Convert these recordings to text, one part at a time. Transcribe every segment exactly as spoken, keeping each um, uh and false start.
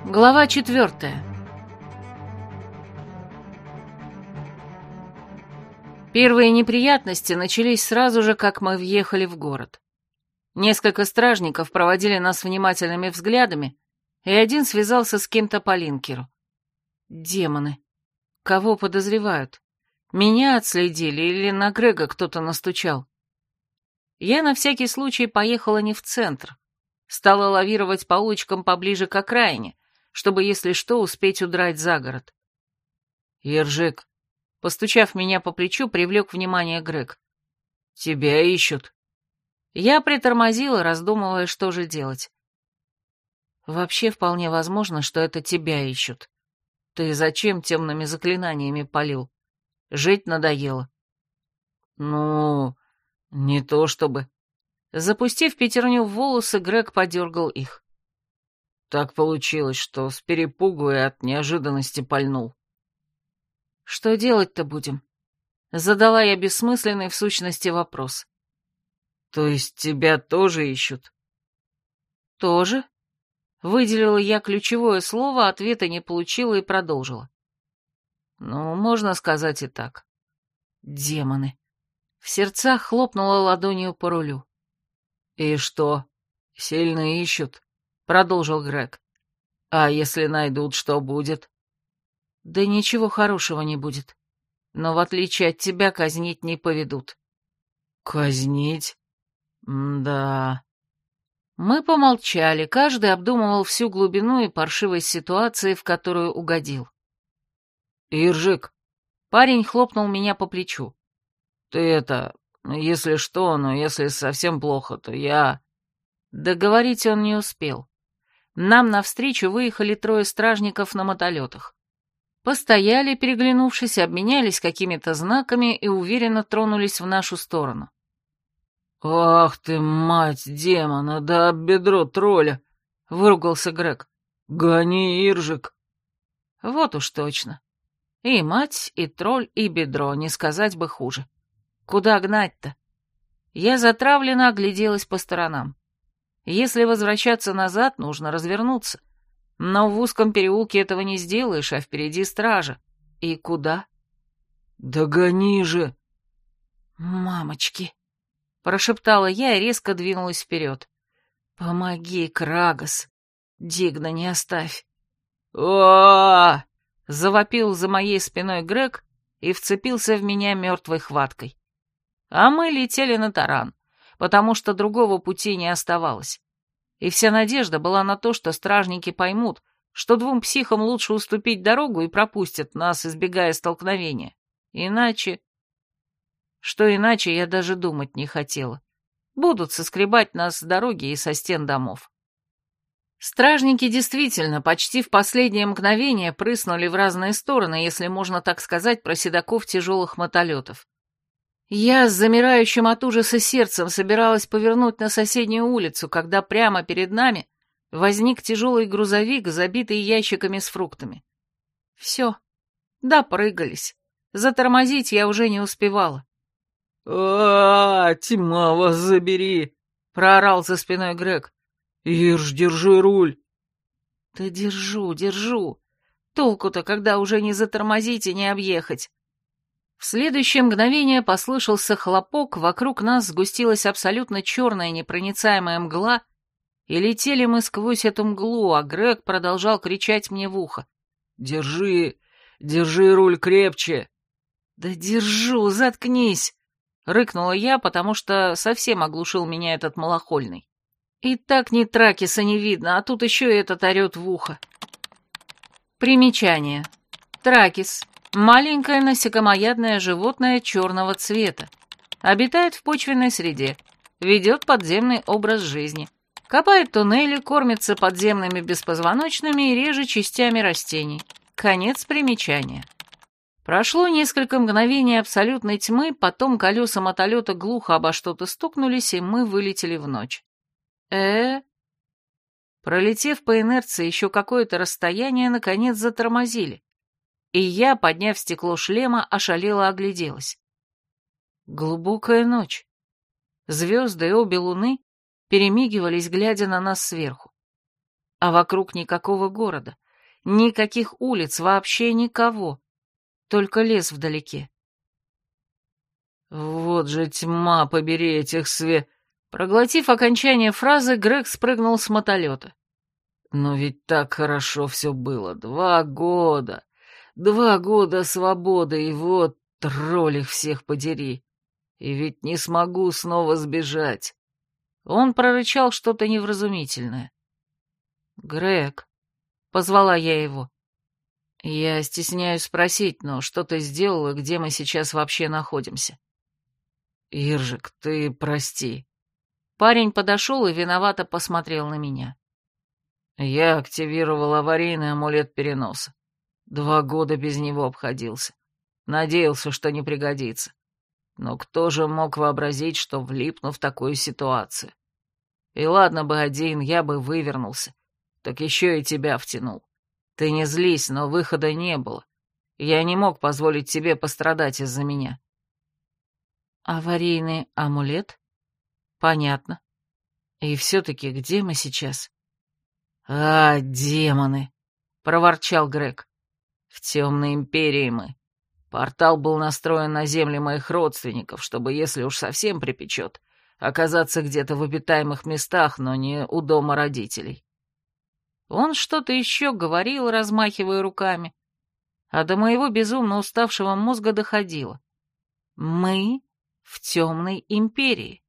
Глава четвертая. Первые неприятности начались сразу же, как мы въехали в город. Несколько стражников проводили нас внимательными взглядами, и один связался с кем-то по линкеру. Демоны. Кого подозревают? Меня отследили или на Грега кто-то настучал? Я на всякий случай поехала не в центр. Стала лавировать по улочкам поближе к окраине, чтобы, если что, успеть удрать за город. «Ержик», постучав меня по плечу, привлек внимание Грег. «Тебя ищут». Я притормозила, раздумывая, что же делать. «Вообще вполне возможно, что это тебя ищут. Ты зачем темными заклинаниями палил? Жить надоело». «Ну, не то чтобы...» Запустив пятерню в волосы, Грег подергал их. Так получилось, что с перепугу и от неожиданности пальнул. «Что делать-то будем?» Задала я бессмысленный в сущности вопрос. «То есть тебя тоже ищут?» «Тоже?» Выделила я ключевое слово, ответа не получила и продолжила. «Ну, можно сказать и так. Демоны». В сердцах хлопнула ладонью по рулю. «И что, сильно ищут?» — продолжил Грег. «А если найдут, что будет?» «Да ничего хорошего не будет. Но в отличие от тебя казнить не поведут». «Казнить? М-да...» Мы помолчали, каждый обдумывал всю глубину и паршивость ситуации, в которую угодил. «Иржик!» Парень хлопнул меня по плечу. «Ты это... Если что, но если совсем плохо, то я...» Договорить он не успел. Нам навстречу выехали трое стражников на мотолетах. Постояли, переглянувшись, обменялись какими-то знаками и уверенно тронулись в нашу сторону. «Ах ты, мать демона, да об бедро тролля!» — выругался Грег. «Гони, Иржик!» Вот уж точно. И мать, и тролль, и бедро, не сказать бы хуже. Куда гнать-то? Я затравленно огляделась по сторонам. Если возвращаться назад, нужно развернуться. Но в узком переулке этого не сделаешь, а впереди стража. И куда? «Догони же!» «Мамочки!» — прошептала я и резко двинулась вперед. «Помоги, Крагос! Дигна, не оставь!» «О-о-о!» — завопил за моей спиной Грег и вцепился в меня мертвой хваткой. А мы летели на таран, потому что другого пути не оставалось. И вся надежда была на то, что стражники поймут, что двум психам лучше уступить дорогу и пропустят нас, избегая столкновения. Иначе... Что иначе, я даже думать не хотела. Будут соскребать нас с дороги и со стен домов. Стражники действительно почти в последнее мгновение прыснули в разные стороны, если можно так сказать, про седаков тяжелых мотолетов. Я с замирающим от ужаса сердцем собиралась повернуть на соседнюю улицу, когда прямо перед нами возник тяжелый грузовик, забитый ящиками с фруктами. Все. Допрыгались. Затормозить я уже не успевала. «А-а-а, тьма вас забери!» — проорал за спиной Грег. «Ирж, держи руль!» «Да держу, держу. Толку-то, когда уже не затормозить и не объехать». В следующее мгновение послышался хлопок, вокруг нас сгустилась абсолютно черная непроницаемая мгла, и летели мы сквозь эту мглу, а Грег продолжал кричать мне в ухо. «Держи, держи руль крепче!» «Да держу, заткнись!» — рыкнула я, потому что совсем оглушил меня этот малохольный. И так ни Тракиса не видно, а тут еще и этот орет в ухо. Примечание. Тракис. Маленькое насекомоядное животное черного цвета. Обитает в почвенной среде. Ведет подземный образ жизни. Копает туннели, кормится подземными беспозвоночными и реже частями растений. Конец примечания. Прошло несколько мгновений абсолютной тьмы, потом колеса мотолета глухо обо что-то стукнулись, и мы вылетели в ночь. э Пролетев по инерции еще какое-то расстояние, наконец затормозили. И я, подняв стекло шлема, ошалела огляделась. Глубокая ночь. Звезды и обе луны перемигивались, глядя на нас сверху. А вокруг никакого города, никаких улиц, вообще никого. Только лес вдалеке. «Вот же тьма, побери этих све...» Проглотив окончание фразы, Грег спрыгнул с мотолета. «Но ведь так хорошо все было. Два года. Два года свободы, и вот тролль их всех подери. И ведь не смогу снова сбежать». Он прорычал что-то невразумительное. «Грег», — позвала я его. «Я стесняюсь спросить, но что ты сделал и где мы сейчас вообще находимся?» «Иржик, ты прости». Парень подошел и виновато посмотрел на меня. «Я активировал аварийный амулет переноса. Два года без него обходился. Надеялся, что не пригодится. Но кто же мог вообразить, что влипну в такую ситуацию? И ладно бы один, я бы вывернулся. Так еще и тебя втянул. Ты не злись, но выхода не было. Я не мог позволить тебе пострадать из-за меня». «Аварийный амулет? Понятно. И все-таки где мы сейчас?» «А, демоны!» — проворчал Грег. «В темной империи мы. Портал был настроен на земли моих родственников, чтобы, если уж совсем припечет, оказаться где-то в обитаемых местах, но не у дома родителей». Он что-то еще говорил, размахивая руками, а до моего безумно уставшего мозга доходило. «Мы в темной империи».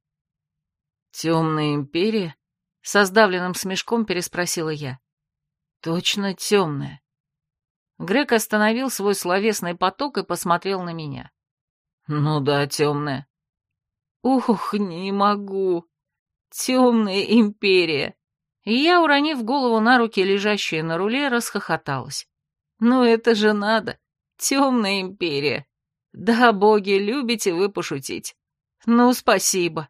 «Темная империя?» — со сдавленным смешком переспросила я. «Точно темная». Грег остановил свой словесный поток и посмотрел на меня. «Ну да, темная». «Ух, не могу. Темная империя». И я, уронив голову на руки, лежащие на руле, расхохоталась. «Ну это же надо! Темная империя! Да, боги, любите вы пошутить! Ну, спасибо!»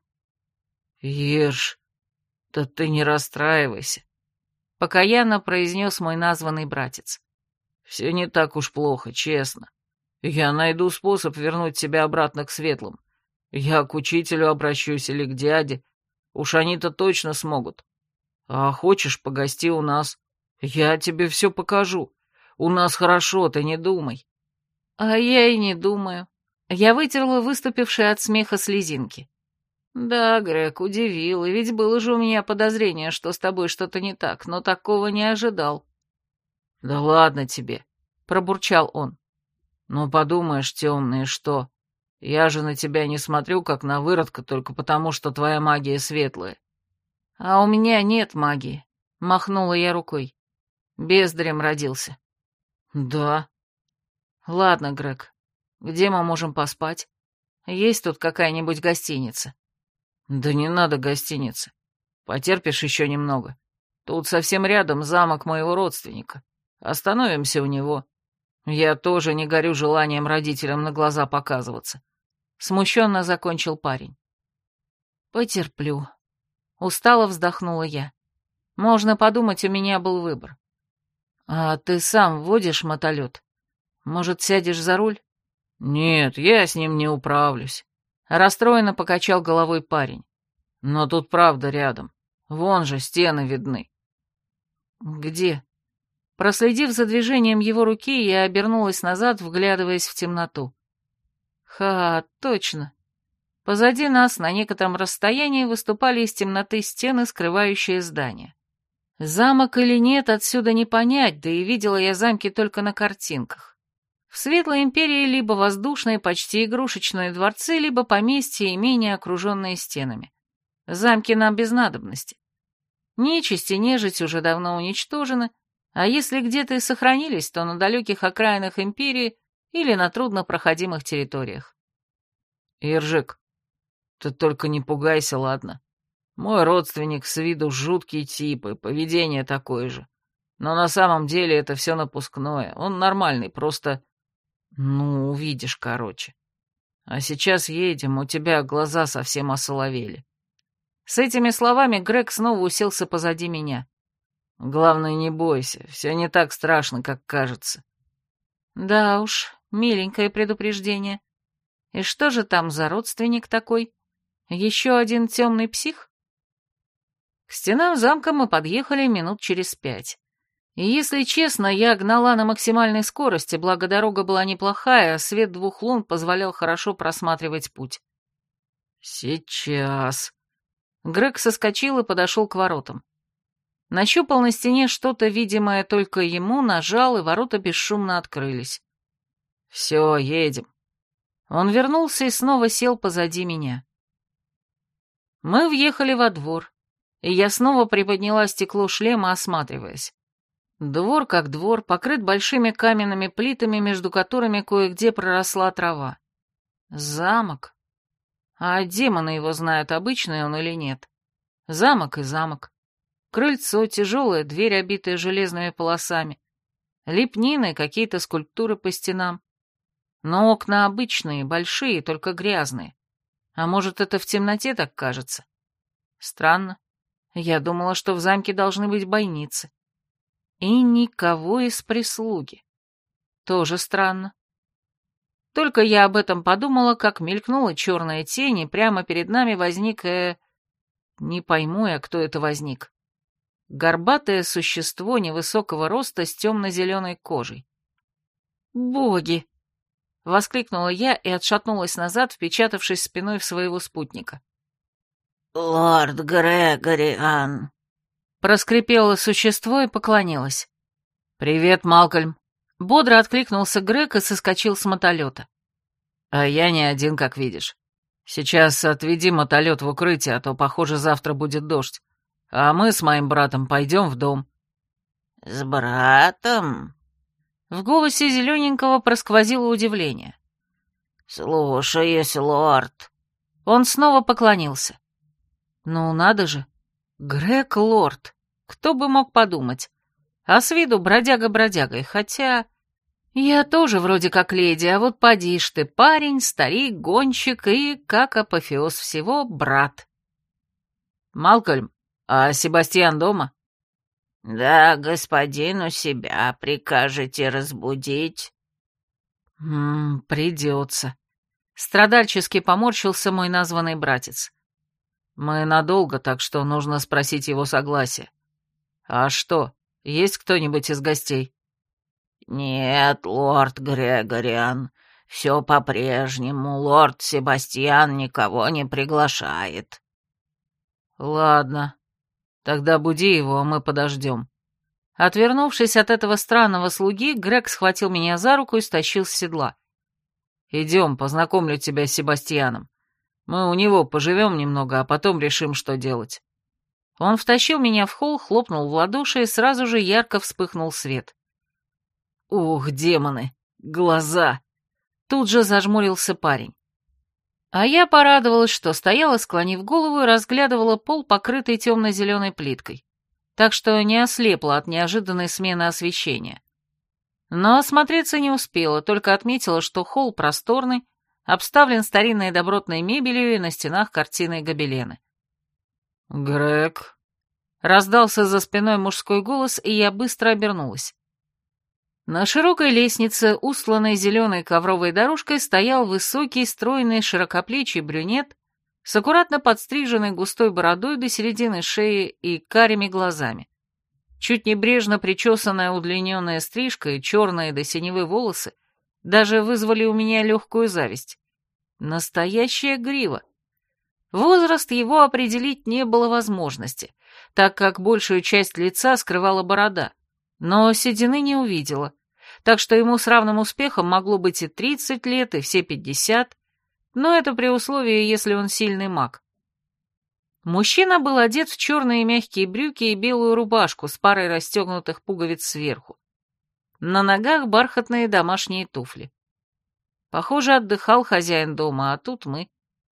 «Ирж, да ты не расстраивайся», — покаянно произнес мой названный братец. «Все не так уж плохо, честно. Я найду способ вернуть тебя обратно к светлым. Я к учителю обращусь или к дяде. Уж они-то точно смогут. А хочешь, погости у нас. Я тебе все покажу. У нас хорошо, ты не думай». А я и не думаю. Я вытерла выступившие от смеха слезинки. «Да, Грег, удивил, и ведь было же у меня подозрение, что с тобой что-то не так, но такого не ожидал». «Да ладно тебе», — пробурчал он. «Ну, подумаешь, темный, что? Я же на тебя не смотрю, как на выродка, только потому, что твоя магия светлая». «А у меня нет магии», — махнула я рукой. «Бездарем родился». «Да». «Ладно, Грег, где мы можем поспать? Есть тут какая-нибудь гостиница?» «Да не надо гостиницы. Потерпишь еще немного. Тут совсем рядом замок моего родственника. Остановимся у него. Я тоже не горю желанием родителям на глаза показываться». Смущенно закончил парень. «Потерплю». Устало вздохнула я. Можно подумать, у меня был выбор. «А ты сам водишь мотолет? Может, сядешь за руль?» «Нет, я с ним не управлюсь», — расстроенно покачал головой парень. «Но тут правда рядом. Вон же стены видны». «Где?» Проследив за движением его руки, я обернулась назад, вглядываясь в темноту. «Ха, точно. Позади нас на некотором расстоянии выступали из темноты стены, скрывающие здание. Замок или нет, отсюда не понять, да и видела я замки только на картинках. В Светлой Империи либо воздушные, почти игрушечные дворцы, либо поместья, имения, окруженные стенами. Замки нам без надобности. Нечисть и нежить уже давно уничтожены, а если где-то и сохранились, то на далеких окраинах Империи или на труднопроходимых территориях. «Иржик, ты только не пугайся, ладно? Мой родственник с виду жуткий тип, и поведение такое же. Но на самом деле это все напускное. Он нормальный, просто... Ну, увидишь, короче. А сейчас едем, у тебя глаза совсем осоловели». С этими словами Грег снова уселся позади меня. «Главное, не бойся, все не так страшно, как кажется». Да уж, миленькое предупреждение. И что же там за родственник такой? Еще один темный псих? К стенам замка мы подъехали минут через пять. И если честно, я гнала на максимальной скорости, благо дорога была неплохая, а свет двух лун позволял хорошо просматривать путь. «Сейчас». Грег соскочил и подошел к воротам. Нащупал на стене что-то, видимое только ему, нажал, и ворота бесшумно открылись. «Все, едем». Он вернулся и снова сел позади меня. Мы въехали во двор, и я снова приподняла стекло шлема, осматриваясь. Двор как двор, покрыт большими каменными плитами, между которыми кое-где проросла трава. Замок. А демоны его знают, обычный он или нет. Замок и замок. Крыльцо, тяжелая дверь, обитая железными полосами. Лепнины, какие-то скульптуры по стенам. Но окна обычные, большие, только грязные. А может, это в темноте так кажется? Странно. Я думала, что в замке должны быть бойницы. И никого из прислуги. Тоже странно. Только я об этом подумала, как мелькнула черная тень, и прямо перед нами возник... Э... Не пойму я, кто это возник. Горбатое существо невысокого роста с темно-зеленой кожей. «Боги!» — воскликнула я и отшатнулась назад, впечатавшись спиной в своего спутника. «Лорд Грегориан!» Проскрипело существо и поклонилось. «Привет, Малкольм!» Бодро откликнулся Грег и соскочил с мотолета. «А я не один, как видишь. Сейчас отведи мотолет в укрытие, а то, похоже, завтра будет дождь. А мы с моим братом пойдем в дом». «С братом?» В голосе зелененького просквозило удивление. «Слушаюсь, лорд». Он снова поклонился. «Ну, надо же. Грег лорд. Кто бы мог подумать. А с виду бродяга-бродягой, хотя... Я тоже вроде как леди, а вот поди ж ты, парень, старик, гонщик и, как апофеоз всего, брат». «Малкольм, а Себастьян дома?» «Да, господин, у себя прикажете разбудить?» «Ммм, придется». Страдальчески поморщился мой названный братец. «Мы надолго, так что нужно спросить его согласия. А что, есть кто-нибудь из гостей?» «Нет, лорд Грегориан, все по-прежнему. Лорд Себастьян никого не приглашает». «Ладно, тогда буди его, а мы подождем». Отвернувшись от этого странного слуги, Грег схватил меня за руку и стащил с седла. «Идем, познакомлю тебя с Себастьяном. Мы у него поживем немного, а потом решим, что делать». Он втащил меня в холл, хлопнул в ладоши, и сразу же ярко вспыхнул свет. «Ух, демоны! Глаза!» Тут же зажмурился парень. А я порадовалась, что стояла, склонив голову, и разглядывала пол, покрытый темно-зеленой плиткой, так что не ослепла от неожиданной смены освещения. Но осмотреться не успела, только отметила, что холл просторный, обставлен старинной добротной мебелью и на стенах картины и гобелены. «Грег?» — раздался за спиной мужской голос, и я быстро обернулась. На широкой лестнице, устланной зеленой ковровой дорожкой, стоял высокий, стройный, широкоплечий брюнет с аккуратно подстриженной густой бородой до середины шеи и карими глазами. Чуть небрежно причесанная удлиненная стрижка и черные до синевы волосы даже вызвали у меня легкую зависть. Настоящая грива. Возраст его определить не было возможности, так как большую часть лица скрывала борода, но седины не увидела, так что ему с равным успехом могло быть и тридцать лет, и все пятьдесят, но это при условии, если он сильный маг. Мужчина был одет в черные мягкие брюки и белую рубашку с парой расстегнутых пуговиц сверху. На ногах бархатные домашние туфли. Похоже, отдыхал хозяин дома, а тут мы.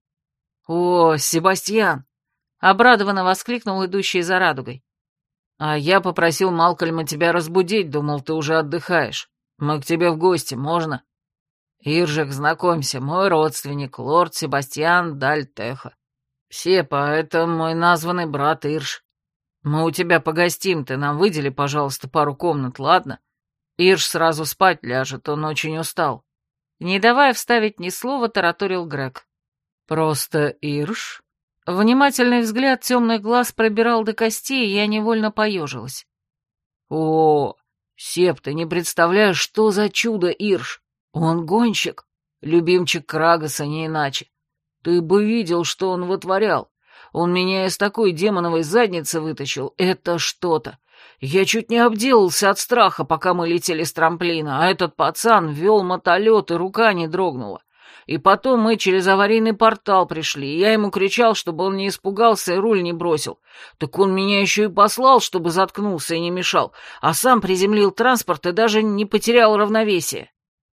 «О, Себастьян!» — обрадованно воскликнул идущий за радугой. «А я попросил Малкольма тебя разбудить, думал, ты уже отдыхаешь. Мы к тебе в гости, можно?» «Иржик, знакомься, мой родственник, лорд Себастьян Дальтеха. Сепа, это мой названный брат Ирж. Мы у тебя погостим, ты нам выдели, пожалуйста, пару комнат, ладно? Ирж сразу спать ляжет, он очень устал». Не давая вставить ни слова, тараторил Грег. «Просто Ирж?» Внимательный взгляд темных глаз пробирал до костей, и я невольно поежилась. О, Сеп, ты не представляешь, что за чудо Ирш. Он гонщик, любимчик Крагаса, не иначе. Ты бы видел, что он вытворял. Он меня из такой демоновой задницы вытащил. Это что-то. Я чуть не обделался от страха, пока мы летели с трамплина, а этот пацан вел мотолет, и рука не дрогнула. И потом мы через аварийный портал пришли, и я ему кричал, чтобы он не испугался и руль не бросил. Так он меня еще и послал, чтобы заткнулся и не мешал, а сам приземлил транспорт и даже не потерял равновесие.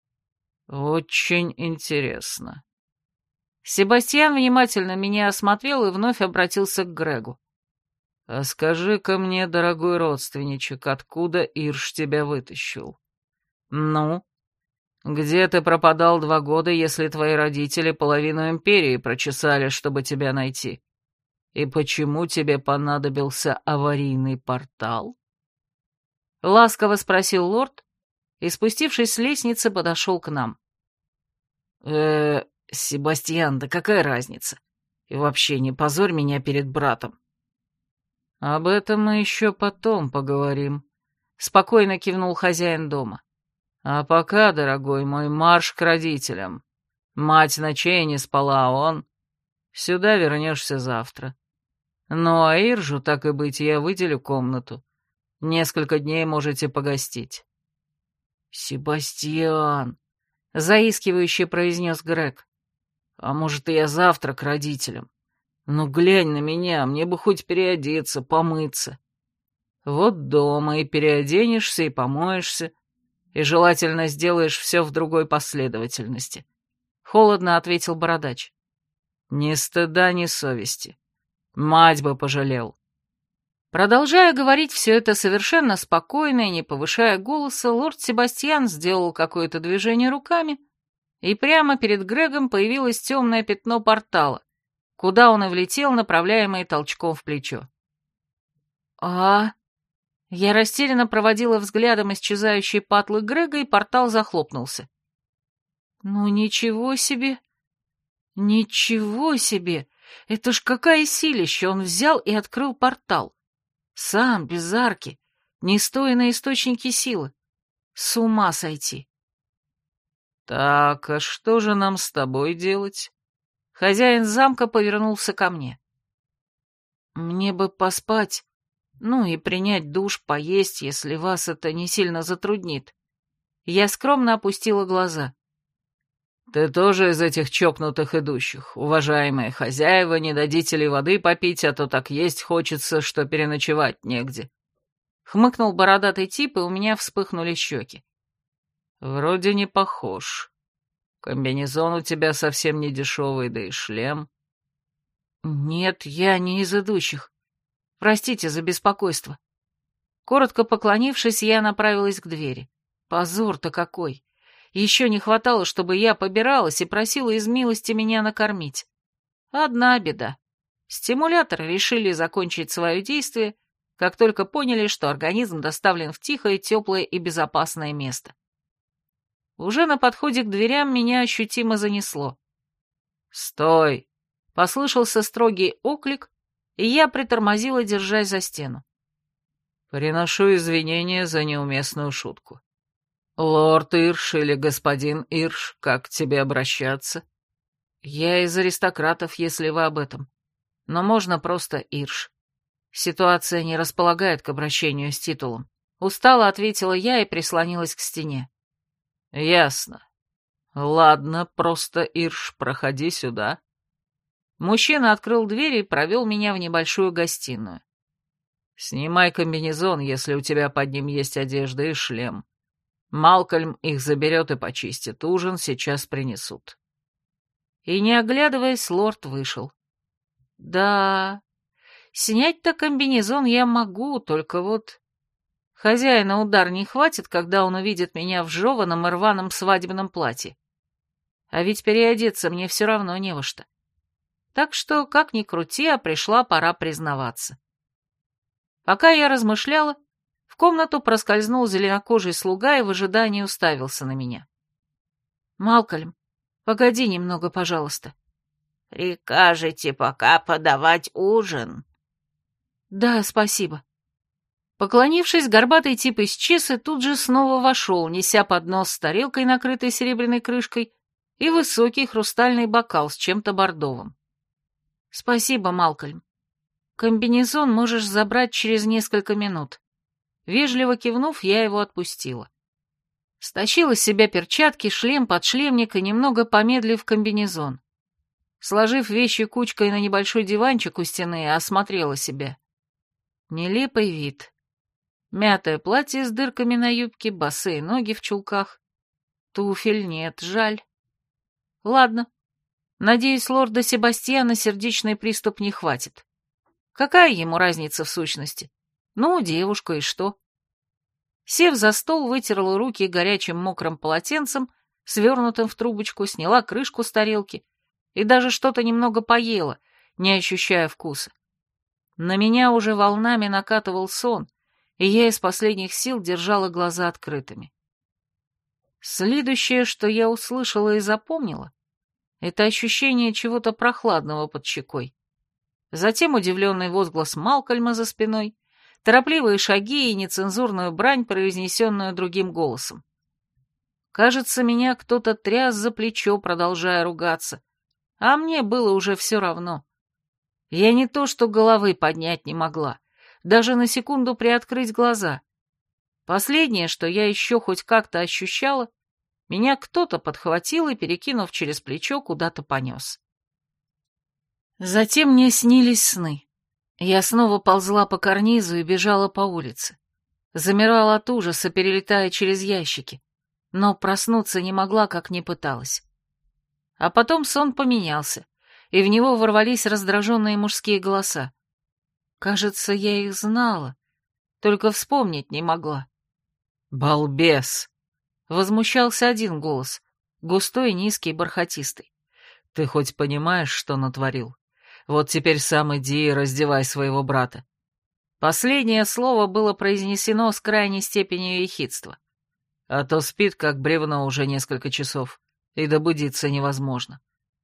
Очень интересно. Себастьян внимательно меня осмотрел и вновь обратился к Грегу. «А скажи-ка мне, дорогой родственничек, откуда Ирш тебя вытащил? Ну, где ты пропадал два года, если твои родители половину империи прочесали, чтобы тебя найти? И почему тебе понадобился аварийный портал?» Ласково спросил лорд и, спустившись с лестницы, подошел к нам. э Себастьян, да какая разница? И вообще, не позорь меня перед братом. Об этом мы еще потом поговорим, — спокойно кивнул хозяин дома. А пока, дорогой мой, марш к родителям. Мать ночей не спала, а он... Сюда вернешься завтра. Ну, а Иржу, так и быть, я выделю комнату. Несколько дней можете погостить. Себастьян, — заискивающе произнес Грег. А может, и я завтра к родителям? Ну, глянь на меня, мне бы хоть переодеться, помыться. Вот дома и переоденешься, и помоешься, и желательно сделаешь все в другой последовательности. Холодно ответил бородач. Ни стыда, ни совести. Мать бы пожалел. Продолжая говорить все это совершенно спокойно и не повышая голоса, лорд Себастьян сделал какое-то движение руками, и прямо перед Грегом появилось темное пятно портала, куда он и влетел, направляемый толчком в плечо. «А...» Я растерянно проводила взглядом исчезающие патлы Грега, и портал захлопнулся. «Ну ничего себе! Ничего себе! Это ж какая силища! Он взял и открыл портал. Сам, без арки, не стоя на источнике силы. С ума сойти!» «Так, а что же нам с тобой делать?» Хозяин замка повернулся ко мне. «Мне бы поспать, ну и принять душ, поесть, если вас это не сильно затруднит». Я скромно опустила глаза. «Ты тоже из этих чокнутых идущих, уважаемые хозяева, не дадите ли воды попить, а то так есть хочется, что переночевать негде?» Хмыкнул бородатый тип, и у меня вспыхнули щеки. «Вроде не похож. Комбинезон у тебя совсем не дешевый, да и шлем». «Нет, я не из идущих. Простите за беспокойство». Коротко поклонившись, я направилась к двери. Позор-то какой! Еще не хватало, чтобы я побиралась и просила из милости меня накормить. Одна беда. Стимуляторы решили закончить свое действие, как только поняли, что организм доставлен в тихое, теплое и безопасное место. Уже на подходе к дверям меня ощутимо занесло. «Стой!» — послышался строгий оклик, и я притормозила, держась за стену. «Приношу извинения за неуместную шутку. Лорд Ирш или господин Ирш, как к тебе обращаться?» «Я из аристократов, если вы об этом. Но можно просто Ирш. Ситуация не располагает к обращению с титулом». Устало ответила я и прислонилась к стене. «Ясно. Ладно, просто, Ирш, проходи сюда». Мужчина открыл дверь и провел меня в небольшую гостиную. «Снимай комбинезон, если у тебя под ним есть одежда, и шлем. Малкольм их заберет и почистит. Ужин сейчас принесут». И, не оглядываясь, лорд вышел. «Да, снять-то комбинезон я могу, только вот... Хозяина удар не хватит, когда он увидит меня в жеваном и рваном свадебном платье. А ведь переодеться мне все равно не во что. Так что, как ни крути, а пришла пора признаваться. Пока я размышляла, в комнату проскользнул зеленокожий слуга и в ожидании уставился на меня. «Малкольм, погоди немного, пожалуйста». Прикажете пока подавать ужин?» «Да, спасибо». Поклонившись, горбатый тип исчез и тут же снова вошел, неся поднос с тарелкой, накрытой серебряной крышкой, и высокий хрустальный бокал с чем-то бордовым. «Спасибо, Малкольм. Комбинезон можешь забрать через несколько минут». Вежливо кивнув, я его отпустила. Стащила с себя перчатки, шлем, подшлемник и, немного помедлив, комбинезон. Сложив вещи кучкой на небольшой диванчик у стены, осмотрела себя. Нелепый вид. Мятое платье с дырками на юбке, босые ноги в чулках. Туфель нет, жаль. Ладно. Надеюсь, лорда Себастьяна сердечный приступ не хватит. Какая ему разница в сущности? Ну, девушка, и что? Сев за стол, вытерла руки горячим мокрым полотенцем, свернутым в трубочку, сняла крышку с тарелки и даже что-то немного поела, не ощущая вкуса. На меня уже волнами накатывал сон, и я из последних сил держала глаза открытыми. Следующее, что я услышала и запомнила, это ощущение чего-то прохладного под щекой. Затем удивленный возглас Малкольма за спиной, торопливые шаги и нецензурную брань, произнесенную другим голосом. Кажется, меня кто-то тряс за плечо, продолжая ругаться, а мне было уже все равно. Я не то что головы поднять не могла, даже на секунду приоткрыть глаза. Последнее, что я еще хоть как-то ощущала, меня кто-то подхватил и, перекинув через плечо, куда-то понес. Затем мне снились сны. Я снова ползла по карнизу и бежала по улице. Замирала от ужаса, перелетая через ящики, но проснуться не могла, как ни пыталась. А потом сон поменялся, и в него ворвались раздраженные мужские голоса. Кажется, я их знала, только вспомнить не могла. «Балбес!» — возмущался один голос, густой, низкий, бархатистый. «Ты хоть понимаешь, что натворил? Вот теперь сам иди и раздевай своего брата». Последнее слово было произнесено с крайней степенью ехидства. А то спит, как бревно, уже несколько часов, и добудиться невозможно.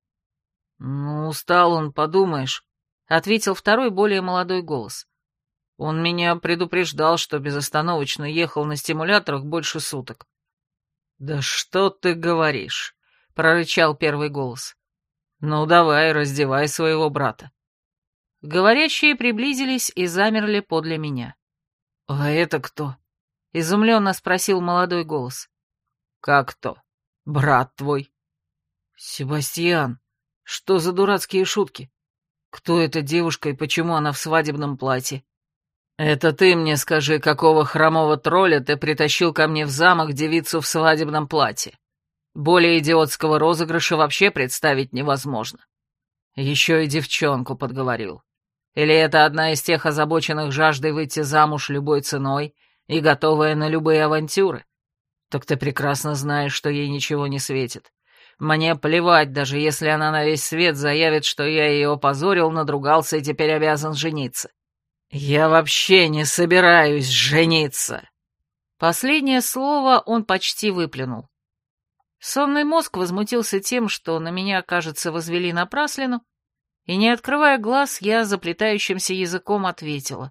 «Ну, устал он, подумаешь», — ответил второй, более молодой голос. «Он меня предупреждал, что безостановочно ехал на стимуляторах больше суток». «Да что ты говоришь?» — прорычал первый голос. «Ну, давай, раздевай своего брата». Говорящие приблизились и замерли подле меня. «А это кто?» — изумленно спросил молодой голос. «Как кто? Брат твой». «Себастьян, что за дурацкие шутки? Кто эта девушка и почему она в свадебном платье?» «Это ты мне скажи, какого хромого тролля ты притащил ко мне в замок девицу в свадебном платье? Более идиотского розыгрыша вообще представить невозможно. Еще и девчонку подговорил. Или это одна из тех озабоченных жаждой выйти замуж любой ценой и готовая на любые авантюры? Так ты прекрасно знаешь, что ей ничего не светит. Мне плевать, даже если она на весь свет заявит, что я ее опозорил, надругался и теперь обязан жениться. Я вообще не собираюсь жениться». Последнее слово он почти выплюнул. Сонный мозг возмутился тем, что на меня, кажется, возвели напраслину, и, не открывая глаз, я заплетающимся языком ответила.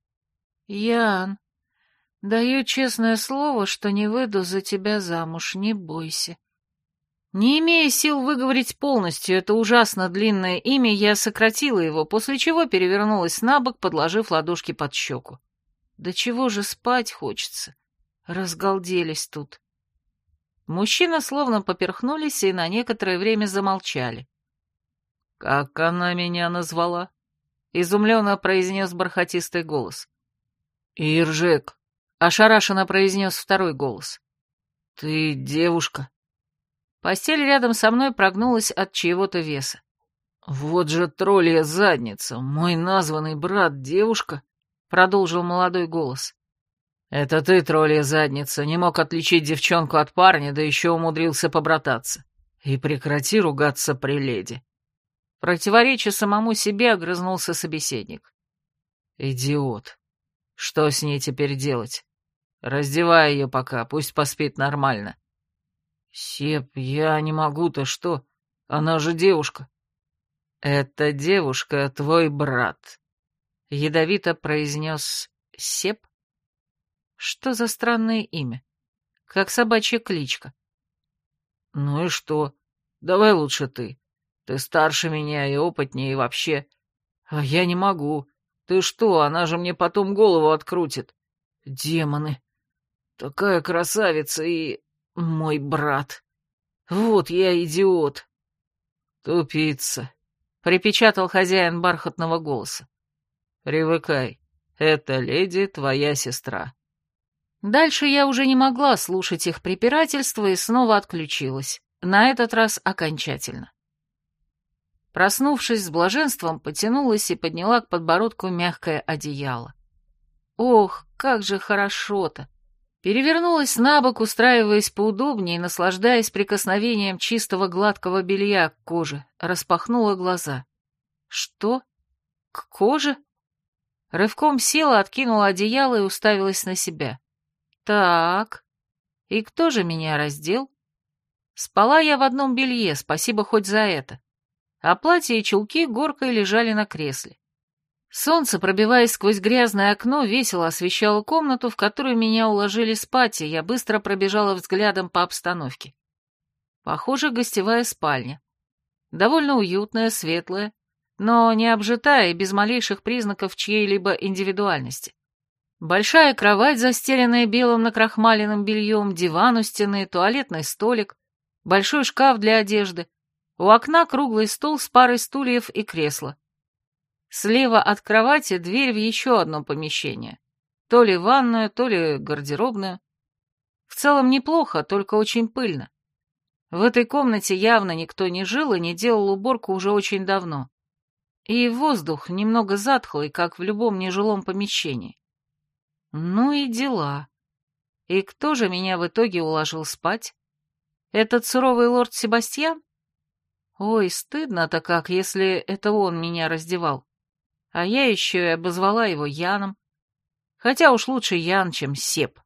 «Ян, даю честное слово, что не выйду за тебя замуж, не бойся». Не имея сил выговорить полностью это ужасно длинное имя, я сократила его, после чего перевернулась на бок, подложив ладошки под щеку. Да чего же спать хочется? Разгалделись тут. Мужчины словно поперхнулись и на некоторое время замолчали. «Как она меня назвала?» — изумленно произнес бархатистый голос. «Иржик», — ошарашенно произнес второй голос. «Ты девушка?» Постель рядом со мной прогнулась от чьего-то веса. «Вот же троллья задница, мой названный брат девушка», — продолжил молодой голос. «Это ты, троллья задница, не мог отличить девчонку от парня, да еще умудрился побрататься. И прекрати ругаться при леди». Противореча самому себе, огрызнулся собеседник. «Идиот. Что с ней теперь делать? Раздевай ее пока, пусть поспит нормально». «Сеп, я не могу-то, что? Она же девушка». «Эта девушка твой брат», — ядовито произнес Сеп. Что за странное имя? Как собачья кличка. «Ну и что? Давай лучше ты. Ты старше меня и опытнее, и вообще. А я не могу. Ты что, она же мне потом голову открутит. Демоны. Такая красавица и... мой брат. Вот я идиот». «Тупица», — припечатал хозяин бархатного голоса. «Привыкай. Эта леди твоя сестра». Дальше я уже не могла слушать их препирательства и снова отключилась, на этот раз окончательно. Проснувшись с блаженством, потянулась и подняла к подбородку мягкое одеяло. Ох, как же хорошо-то! Перевернулась на бок, устраиваясь поудобнее, наслаждаясь прикосновением чистого гладкого белья к коже, распахнула глаза. Что? К коже? Рывком села, откинула одеяло и уставилась на себя. Так, и кто же меня раздел? Спала я в одном белье, спасибо хоть за это. А платье и чулки горкой лежали на кресле. Солнце, пробиваясь сквозь грязное окно, весело освещало комнату, в которую меня уложили спать, и я быстро пробежала взглядом по обстановке. Похоже, гостевая спальня. Довольно уютная, светлая, но не обжитая и без малейших признаков чьей-либо индивидуальности. Большая кровать, застеленная белым накрахмаленным бельем, диван у стены, туалетный столик, большой шкаф для одежды, у окна круглый стол с парой стульев и кресла. Слева от кровати дверь в еще одно помещение, то ли ванную, то ли гардеробную. В целом неплохо, только очень пыльно. В этой комнате явно никто не жил и не делал уборку уже очень давно. И воздух немного затхлый, как в любом нежилом помещении. Ну и дела. И кто же меня в итоге уложил спать? Этот суровый лорд Себастьян? Ой, стыдно-то как, если это он меня раздевал. А я еще и обозвала его Яном. Хотя уж лучше Ян, чем Сеп.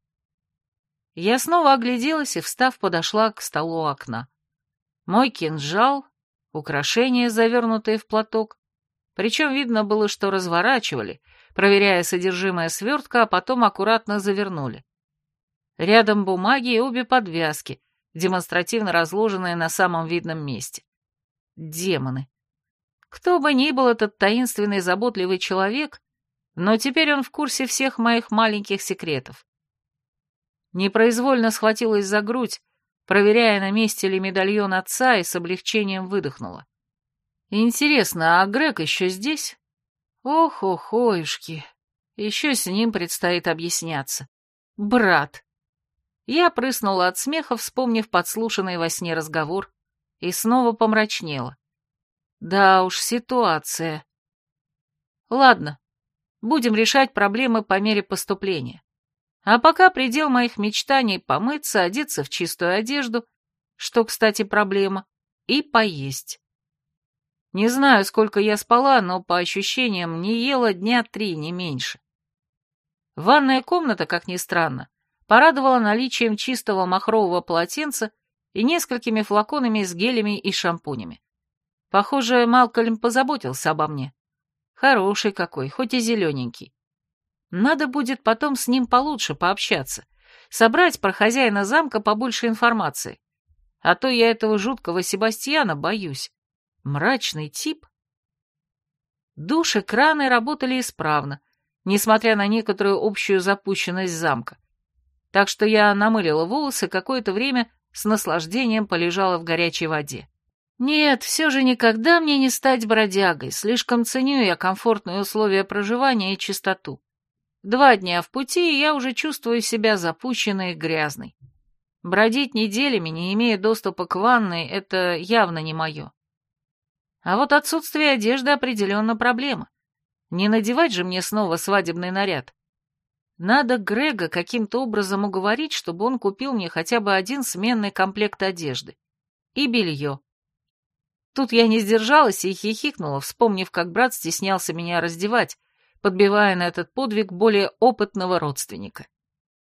Я снова огляделась и, встав, подошла к столу у окна. Мой кинжал, украшения, завернутые в платок. Причем видно было, что разворачивали, проверяя содержимое свертка, а потом аккуратно завернули. Рядом бумаги и обе подвязки, демонстративно разложенные на самом видном месте. Демоны. Кто бы ни был этот таинственный заботливый человек, но теперь он в курсе всех моих маленьких секретов. Непроизвольно схватилась за грудь, проверяя, на месте ли медальон отца, и с облегчением выдохнула. Интересно, а Грег еще здесь? Ох-ох-охушки, еще с ним предстоит объясняться. Брат. Я прыснула от смеха, вспомнив подслушанный во сне разговор, и снова помрачнела. Да уж, ситуация. Ладно, будем решать проблемы по мере поступления. А пока предел моих мечтаний — помыться, одеться в чистую одежду, что, кстати, проблема, и поесть. Не знаю, сколько я спала, но, по ощущениям, не ела дня три, не меньше. Ванная комната, как ни странно, порадовала наличием чистого махрового полотенца и несколькими флаконами с гелями и шампунями. Похоже, Малкольм позаботился обо мне. Хороший какой, хоть и зелененький. Надо будет потом с ним получше пообщаться, собрать про хозяина замка побольше информации. А то я этого жуткого Себастьяна боюсь. Мрачный тип. Душ и краны работали исправно, несмотря на некоторую общую запущенность замка. Так что я намылила волосы, какое-то время с наслаждением полежала в горячей воде. Нет, все же никогда мне не стать бродягой, слишком ценю я комфортные условия проживания и чистоту. Два дня в пути, и я уже чувствую себя запущенной и грязной. Бродить неделями, не имея доступа к ванной, это явно не мое. А вот отсутствие одежды определенно проблема. Не надевать же мне снова свадебный наряд. Надо Грега каким-то образом уговорить, чтобы он купил мне хотя бы один сменный комплект одежды. И белье. Тут я не сдержалась и хихикнула, вспомнив, как брат стеснялся меня раздевать, подбивая на этот подвиг более опытного родственника.